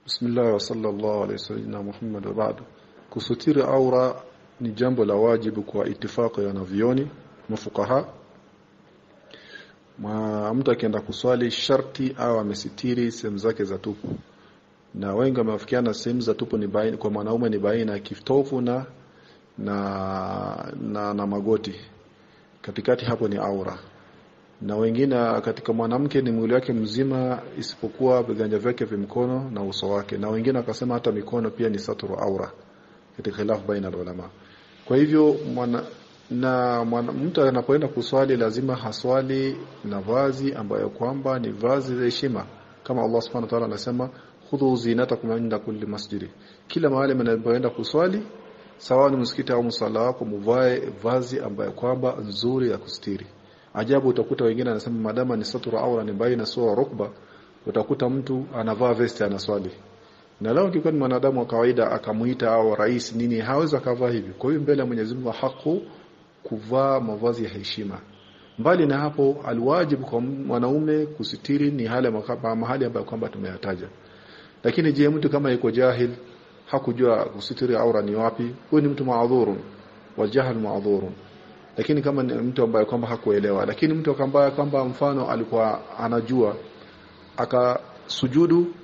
Bismillah wa sallallahu alayhi wasallam Muhammad wa ba'du. Kusutiri aura ni jambo la wajibu kwa itifaki ya wanavyoni mafukaha. Mtu akienda kuswali sharti au amesitiri sehemu zake za tupu. Na wengi wameafikiana sehemu za tupu ni baina kwa mwanaume ni baina ya kitovu na magoti. Katikati hapo ni aura. Na wengine katika mwanamke ni mwili wake mzima isipokuwa viganja vyake vya mkono na uso wake. Na wengine wakasema hata mikono pia ni saturu aura. Katika khilaf baina ulama. Kwa hivyo mtu anapoenda kuswali lazima haswali na vazi ambayo kwamba ni vazi la heshima. Kama Allah Subhanahu wa ta'ala anasema khudhu zinatakum inda kulli masjid. Kila mahali mnapoenda kuswali sawa ni msikiti au msala wako muvae vazi ambayo kwamba nzuri ya kustiri. Ajabu utakuta wengine anasema madama ni saturu aura ni baina sura rukba, utakuta mtu anavaa vesti anaswali. Na leo kiko ni mwanadamu wa kawaida akamuita au rais nini hawezi kavaa hivi. Kwa hiyo mbele ya Mwenyezi Mungu haku kuvaa mavazi ya heshima. Mbali na hapo alwajibu kwa mwanaume kusitiri ni mahali ambayo kwamba tumeyataja. Lakini je, mtu kama yuko jahil hakujua kusitiri aura ni wapi, huyo ni mtu maadhuru wa jahil maadhuru. Lakini kama ni mtu ambaye kwamba hakuelewa, lakini mtu ambaye kwamba mfano alikuwa anajua akasujudu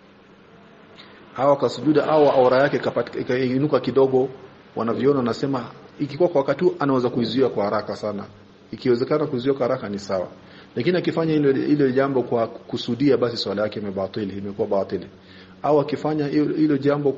au akasujuda au aura yake ikainuka kidogo, wanaviona nasema ikikuwa kwa wakati anaweza kuizuia kwa haraka sana. Ikiwezekana kuizuia kwa haraka ni sawa. Lakini akifanya ile jambo kwa kusudia basi swala yake imekuwa batili. Au akifanya ile jambo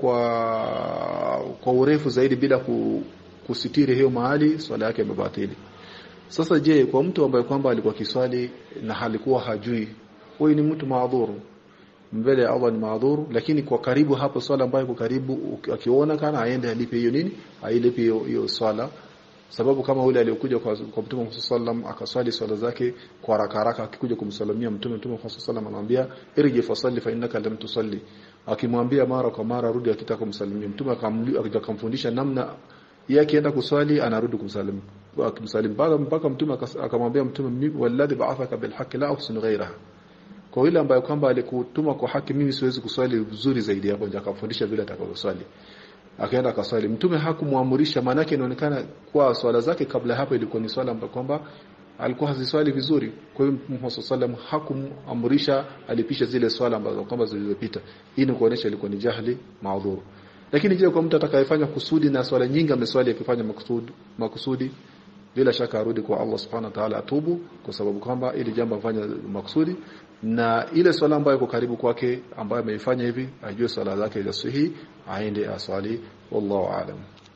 kwa urefu zaidi bila kusitiri hiyo mahali swala yake imebatili. Sasa je, kwa mtu ambaye kwamba alikuwa kiswali na halikuwa hajui, huyu ni mtu maadhuru. Mbele ya Allah ni maadhuru, lakini kwa karibu hapo swala ambayo iko karibu akiona kana aende alipe hiyo nini? Ailipe hiyo swala. Sababu kama yule aliyokuja kwa Mtume Muhammad sallam akaswali swala zake kwa haraka akikuja kumsalimia Mtume Muhammad sallam anamwambia irji fasalli fa innaka lam tusalli. Akimwambia mara kwa mara rudi akitaka kumsalimia Mtume akamfundisha namna yeye akienda kuswali anarudi kumsalimu. Mpaka Mtume akamwambia Mtume walladhi ba'athaka bilhaqqi la uhsinu ghayraha. Kwa yule ambaye kwamba alikutuma kwa haki mimi siwezi kuswali vizuri zaidi hapo, ndio akafundisha vile atakavyoswali. Akaenda akaswali. Mtume hakumuamurisha, maana yake inaonekana kwa swala zake kabla hapo ilikuwa ni swala ambayo kwamba alikuwa haziswali vizuri. Kwa hiyo Muhammad sallam hakumuamurisha alipisha zile swala ambazo kwamba zilizopita. Hii ni kuonesha ilikuwa ni jahili maadhuru. Lakini je, kwa mtu atakayefanya kusudi na swala nyingi ameswali akifanya makusudi bila shaka arudi kwa Allah Subhanahu wa ta'ala atubu, kwa sababu kwamba ili jambo afanya makusudi na ile swala ambayo iko karibu kwake ambayo ameifanya hivi ajue swala zake za sahihi aende aswali. Wallahu aalam.